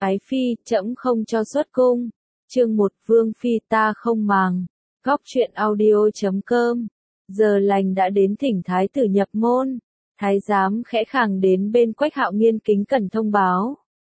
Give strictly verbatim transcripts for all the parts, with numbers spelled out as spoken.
Ái phi, trẫm không cho xuất cung. Chương một, Vương phi ta không màng. Góc truyện audio chấm com. Giờ lành đã đến, thỉnh thái tử nhập môn. Thái giám khẽ khàng đến bên Quách Hạo Nghiên kính cẩn thông báo.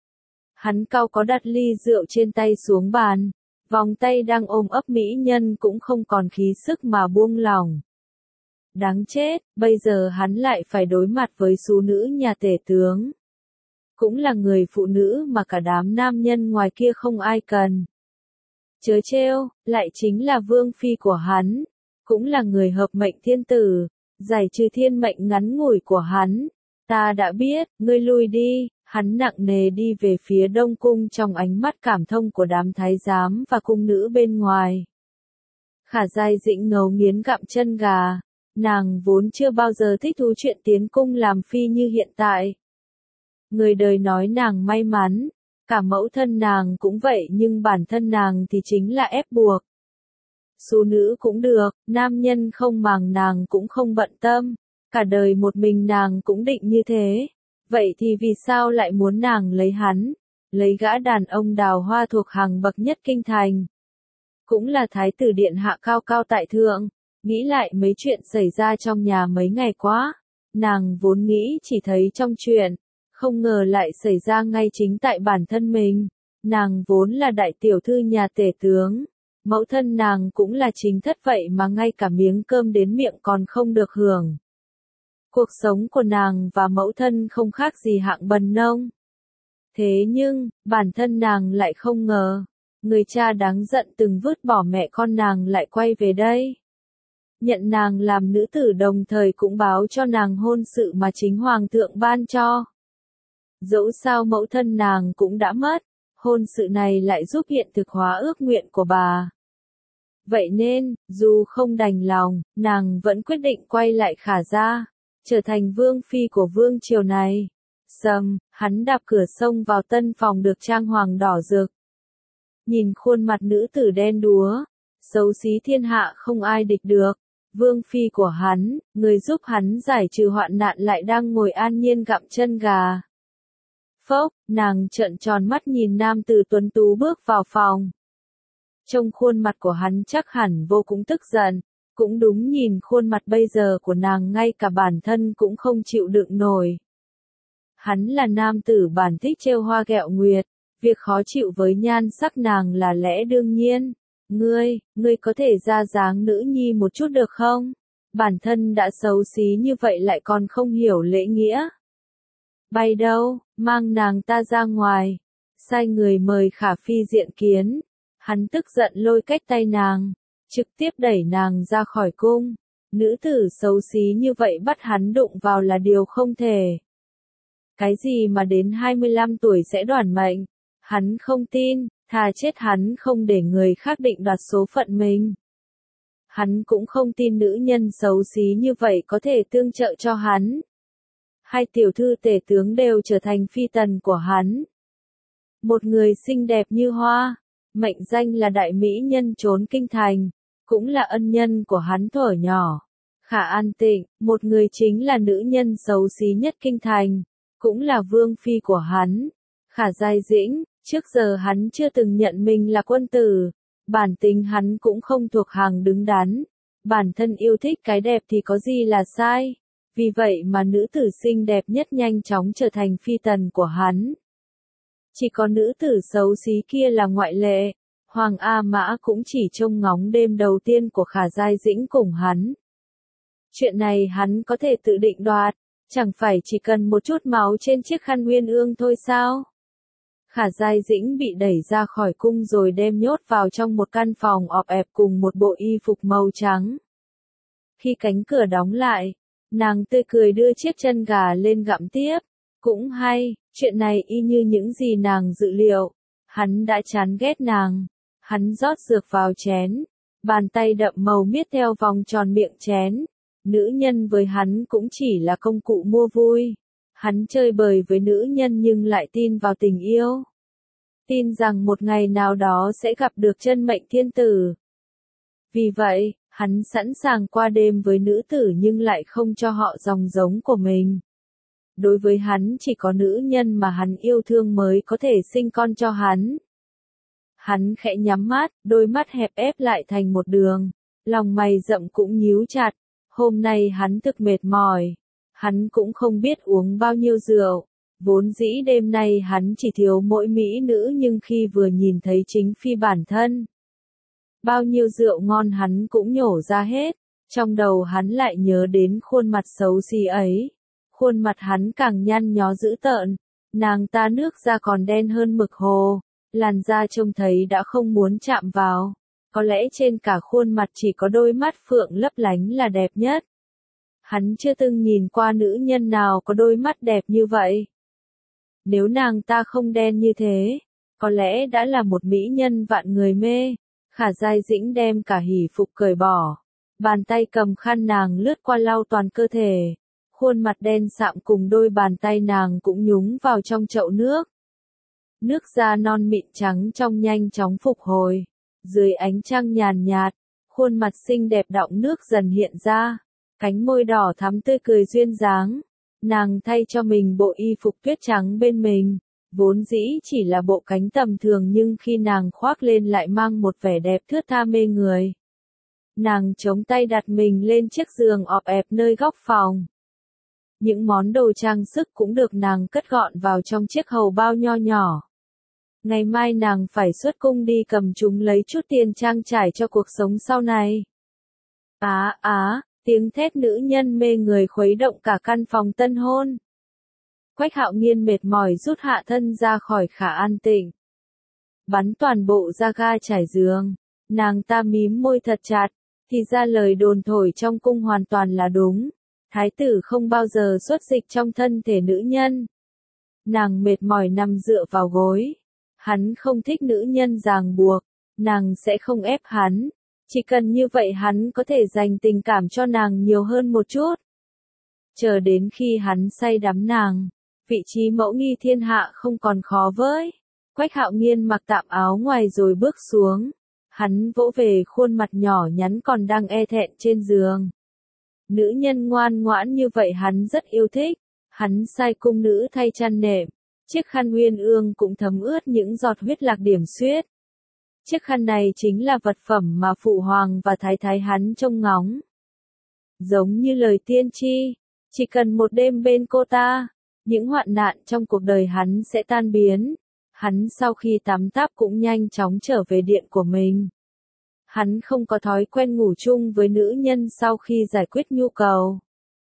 Hắn cau có đặt ly rượu trên tay xuống bàn, vòng tay đang ôm ấp mỹ nhân cũng không còn khí sức mà buông lỏng. Đáng chết, bây giờ hắn lại phải đối mặt với sú nữ nhà tể tướng. Cũng là người phụ nữ mà cả đám nam nhân ngoài kia không ai cần. Chớ trêu, lại chính là vương phi của hắn, cũng là người hợp mệnh thiên tử, giải trừ thiên mệnh ngắn ngủi của hắn. Ta đã biết, ngươi lui đi. Hắn nặng nề đi về phía đông cung trong ánh mắt cảm thông của đám thái giám và cung nữ bên ngoài. Khả Giai Dĩnh ngấu nghiến gặm chân gà, nàng vốn chưa bao giờ thích thú chuyện tiến cung làm phi như hiện tại. Người đời nói nàng may mắn, cả mẫu thân nàng cũng vậy, nhưng bản thân nàng thì chính là ép buộc. Sú nữ cũng được, nam nhân không màng nàng cũng không bận tâm, cả đời một mình nàng cũng định như thế. Vậy thì vì sao lại muốn nàng lấy hắn, lấy gã đàn ông đào hoa thuộc hàng bậc nhất kinh thành? Cũng là thái tử điện hạ cao cao tại thượng, nghĩ lại mấy chuyện xảy ra trong nhà mấy ngày quá, nàng vốn nghĩ chỉ thấy trong chuyện, không ngờ lại xảy ra ngay chính tại bản thân mình. Nàng vốn là đại tiểu thư nhà tể tướng, mẫu thân nàng cũng là chính thất, vậy mà ngay cả miếng cơm đến miệng còn không được hưởng. Cuộc sống của nàng và mẫu thân không khác gì hạng bần nông. Thế nhưng, bản thân nàng lại không ngờ, người cha đáng giận từng vứt bỏ mẹ con nàng lại quay về đây. Nhận nàng làm nữ tử, đồng thời cũng báo cho nàng hôn sự mà chính hoàng thượng ban cho. Dẫu sao mẫu thân nàng cũng đã mất, hôn sự này lại giúp hiện thực hóa ước nguyện của bà. Vậy nên, dù không đành lòng, nàng vẫn quyết định quay lại Khả gia, trở thành vương phi của vương triều này. Sầm, hắn đạp cửa xông vào tân phòng được trang hoàng đỏ rực. Nhìn khuôn mặt nữ tử đen đúa, xấu xí thiên hạ không ai địch được. Vương phi của hắn, người giúp hắn giải trừ hoạn nạn lại đang ngồi an nhiên gặm chân gà. Phốc, nàng trợn tròn mắt nhìn nam tử tuấn tú bước vào phòng. Trong khuôn mặt của hắn chắc hẳn vô cùng tức giận. Cũng đúng, nhìn khuôn mặt bây giờ của nàng ngay cả bản thân cũng không chịu đựng nổi. Hắn là nam tử bản thích trêu hoa ghẹo nguyệt, việc khó chịu với nhan sắc nàng là lẽ đương nhiên. Ngươi, ngươi có thể ra dáng nữ nhi một chút được không? Bản thân đã xấu xí như vậy lại còn không hiểu lễ nghĩa. Bay đâu, mang nàng ta ra ngoài. Sai người mời Khả phi diện kiến. Hắn tức giận lôi cách tay nàng, trực tiếp đẩy nàng ra khỏi cung. Nữ tử xấu xí như vậy bắt hắn đụng vào là điều không thể. Cái gì mà đến hai mươi lăm tuổi sẽ đoản mệnh? Hắn không tin, thà chết hắn không để người khác định đoạt số phận mình. Hắn cũng không tin nữ nhân xấu xí như vậy có thể tương trợ cho hắn. Hai tiểu thư tể tướng đều trở thành phi tần của hắn. Một người xinh đẹp như hoa, mệnh danh là đại mỹ nhân trốn kinh thành, cũng là ân nhân của hắn thuở nhỏ. Khả An Tịnh, một người chính là nữ nhân xấu xí nhất kinh thành, cũng là vương phi của hắn. Khả Giai Dĩnh, trước giờ hắn chưa từng nhận mình là quân tử, bản tính hắn cũng không thuộc hàng đứng đắn, bản thân yêu thích cái đẹp thì có gì là sai, vì vậy mà nữ tử xinh đẹp nhất nhanh chóng trở thành phi tần của hắn. Chỉ có nữ tử xấu xí kia là ngoại lệ. Hoàng A Mã cũng chỉ trông ngóng đêm đầu tiên của Khả Giai Dĩnh cùng hắn. Chuyện này hắn có thể tự định đoạt, chẳng phải chỉ cần một chút máu trên chiếc khăn uyên ương thôi sao? Khả Giai Dĩnh bị đẩy ra khỏi cung rồi đem nhốt vào trong một căn phòng ọp ẹp cùng một bộ y phục màu trắng. Khi cánh cửa đóng lại, nàng tươi cười đưa chiếc chân gà lên gặm tiếp. Cũng hay, chuyện này y như những gì nàng dự liệu. Hắn đã chán ghét nàng. Hắn rót dược vào chén, bàn tay đậm màu miết theo vòng tròn miệng chén. Nữ nhân với hắn cũng chỉ là công cụ mua vui. Hắn chơi bời với nữ nhân nhưng lại tin vào tình yêu. Tin rằng một ngày nào đó sẽ gặp được chân mệnh thiên tử. Vì vậy, hắn sẵn sàng qua đêm với nữ tử nhưng lại không cho họ dòng giống của mình. Đối với hắn chỉ có nữ nhân mà hắn yêu thương mới có thể sinh con cho hắn. Hắn khẽ nhắm mắt, đôi mắt hẹp ép lại thành một đường, lòng mày rậm cũng nhíu chặt. Hôm nay hắn thực mệt mỏi, hắn cũng không biết uống bao nhiêu rượu. Vốn dĩ đêm nay hắn chỉ thiếu mỗi mỹ nữ nhưng khi vừa nhìn thấy chính phi bản thân, bao nhiêu rượu ngon hắn cũng nhổ ra hết. Trong đầu hắn lại nhớ đến khuôn mặt xấu xí ấy. Khuôn mặt hắn càng nhăn nhó dữ tợn, nàng ta nước da còn đen hơn mực hồ, làn da trông thấy đã không muốn chạm vào. Có lẽ trên cả khuôn mặt chỉ có đôi mắt phượng lấp lánh là đẹp nhất. Hắn chưa từng nhìn qua nữ nhân nào có đôi mắt đẹp như vậy. Nếu nàng ta không đen như thế, có lẽ đã là một mỹ nhân vạn người mê. Khả Giai Dĩnh đem cả hỷ phục cởi bỏ. Bàn tay cầm khăn nàng lướt qua lau toàn cơ thể. Khuôn mặt đen sạm cùng đôi bàn tay nàng cũng nhúng vào trong chậu nước. Nước da non mịn trắng trong nhanh chóng phục hồi. Dưới ánh trăng nhàn nhạt, khuôn mặt xinh đẹp đọng nước dần hiện ra. Cánh môi đỏ thắm tươi cười duyên dáng. Nàng thay cho mình bộ y phục tuyết trắng bên mình. Vốn dĩ chỉ là bộ cánh tầm thường nhưng khi nàng khoác lên lại mang một vẻ đẹp thướt tha mê người. Nàng chống tay đặt mình lên chiếc giường ọp ẹp nơi góc phòng. Những món đồ trang sức cũng được nàng cất gọn vào trong chiếc hầu bao nho nhỏ. Ngày mai nàng phải xuất cung đi cầm chúng lấy chút tiền trang trải cho cuộc sống sau này. Á á, tiếng thét nữ nhân mê người khuấy động cả căn phòng tân hôn. Quách Hạo Nghiên mệt mỏi rút hạ thân ra khỏi Khả An Tịnh. Bắn toàn bộ ra ga trải giường. Nàng ta mím môi thật chặt, thì ra lời đồn thổi trong cung hoàn toàn là đúng. Thái tử không bao giờ xuất dịch trong thân thể nữ nhân. Nàng mệt mỏi nằm dựa vào gối. Hắn không thích nữ nhân ràng buộc. Nàng sẽ không ép hắn. Chỉ cần như vậy hắn có thể dành tình cảm cho nàng nhiều hơn một chút. Chờ đến khi hắn say đắm nàng, vị trí mẫu nghi thiên hạ không còn khó với. Quách Hạo Nghiên mặc tạm áo ngoài rồi bước xuống. Hắn vỗ về khuôn mặt nhỏ nhắn còn đang e thẹn trên giường. Nữ nhân ngoan ngoãn như vậy hắn rất yêu thích. Hắn sai cung nữ thay chăn nệm. Chiếc khăn uyên ương cũng thấm ướt những giọt huyết lạc điểm xuyết. Chiếc khăn này chính là vật phẩm mà phụ hoàng và thái thái hắn trông ngóng. Giống như lời tiên tri, chỉ cần một đêm bên cô ta, những hoạn nạn trong cuộc đời hắn sẽ tan biến. Hắn sau khi tắm táp cũng nhanh chóng trở về điện của mình. Hắn không có thói quen ngủ chung với nữ nhân sau khi giải quyết nhu cầu.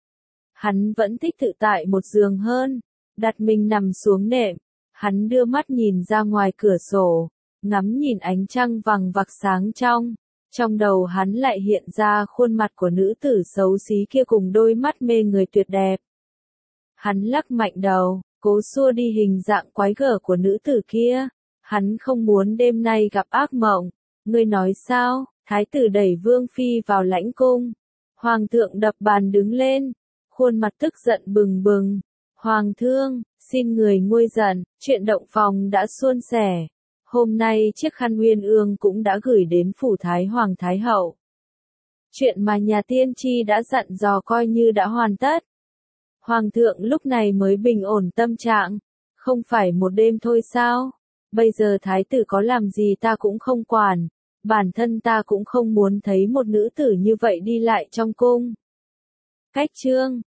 Hắn vẫn thích tự tại một giường hơn, đặt mình nằm xuống nệm. Hắn đưa mắt nhìn ra ngoài cửa sổ, ngắm nhìn ánh trăng vằng vặc sáng trong. Trong đầu hắn lại hiện ra khuôn mặt của nữ tử xấu xí kia cùng đôi mắt mê người tuyệt đẹp. Hắn lắc mạnh đầu, cố xua đi hình dạng quái gở của nữ tử kia. Hắn không muốn đêm nay gặp ác mộng. Ngươi nói sao? Thái tử đẩy Vương Phi vào lãnh cung. Hoàng thượng đập bàn đứng lên, khuôn mặt tức giận bừng bừng. Hoàng thương, xin người nguôi giận, chuyện động phòng đã suôn sẻ. Hôm nay chiếc khăn uyên ương cũng đã gửi đến phủ Thái Hoàng Thái Hậu. Chuyện mà nhà tiên tri đã dặn dò coi như đã hoàn tất. Hoàng thượng lúc này mới bình ổn tâm trạng. Không phải một đêm thôi sao? Bây giờ thái tử có làm gì ta cũng không quản. Bản thân ta cũng không muốn thấy một nữ tử như vậy đi lại trong cung. Cách chương